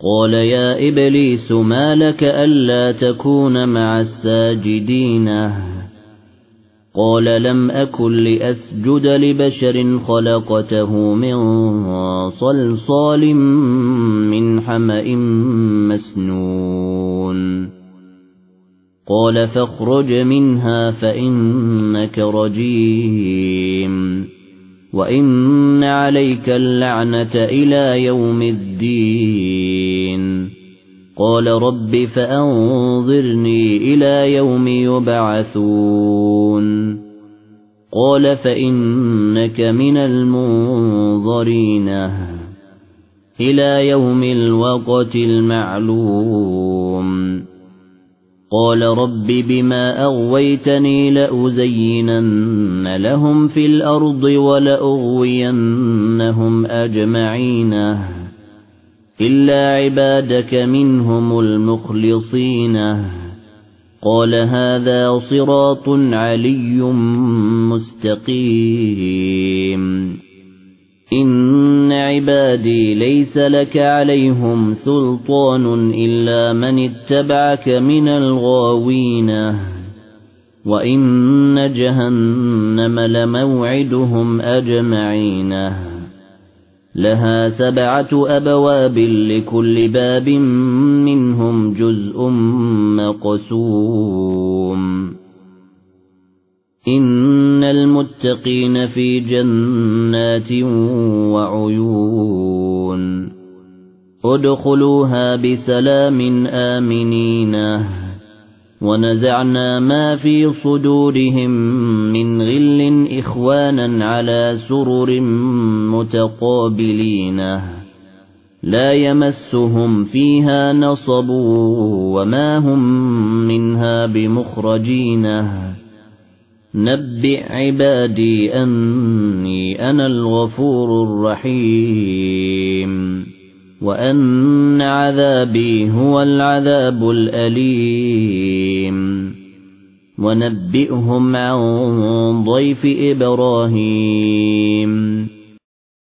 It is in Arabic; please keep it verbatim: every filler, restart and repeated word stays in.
قال يا إبليس ما لك ألا تكون مع الساجدين قال لم أكن لأسجد لبشر خلقته من صلصال من حمأ مسنون قال فاخرج منها فإنك رجيم وإن عليك اللعنة إلى يوم الدين قال رب فأنظرني إلى يوم يبعثون قال فإنك من المنظرين إلى يوم الوقت المعلوم قال رب بما أغويتني لأزينن لهم في الأرض ولأغوينهم أجمعين إلا عبادك منهم المخلصين قال هذا صراط علي مستقيم إن عبادي ليس لك عليهم سلطان إلا من اتبعك من الغاوين وإن جهنم لموعدهم أجمعين لها سبعة أبواب لكل باب منهم جزء مقسوم إن المتقين في جنات وعيون ادخلوها بسلام آمنين ونزعنا ما في صدورهم من غل إخوانا على سرر متقابلين لا يمسهم فيها نصب وما هم منها بمخرجين نبئ عبادي أني أنا الغفور الرحيم وأن عذابي هو العذاب الأليم ونبئهم عن ضيف إبراهيم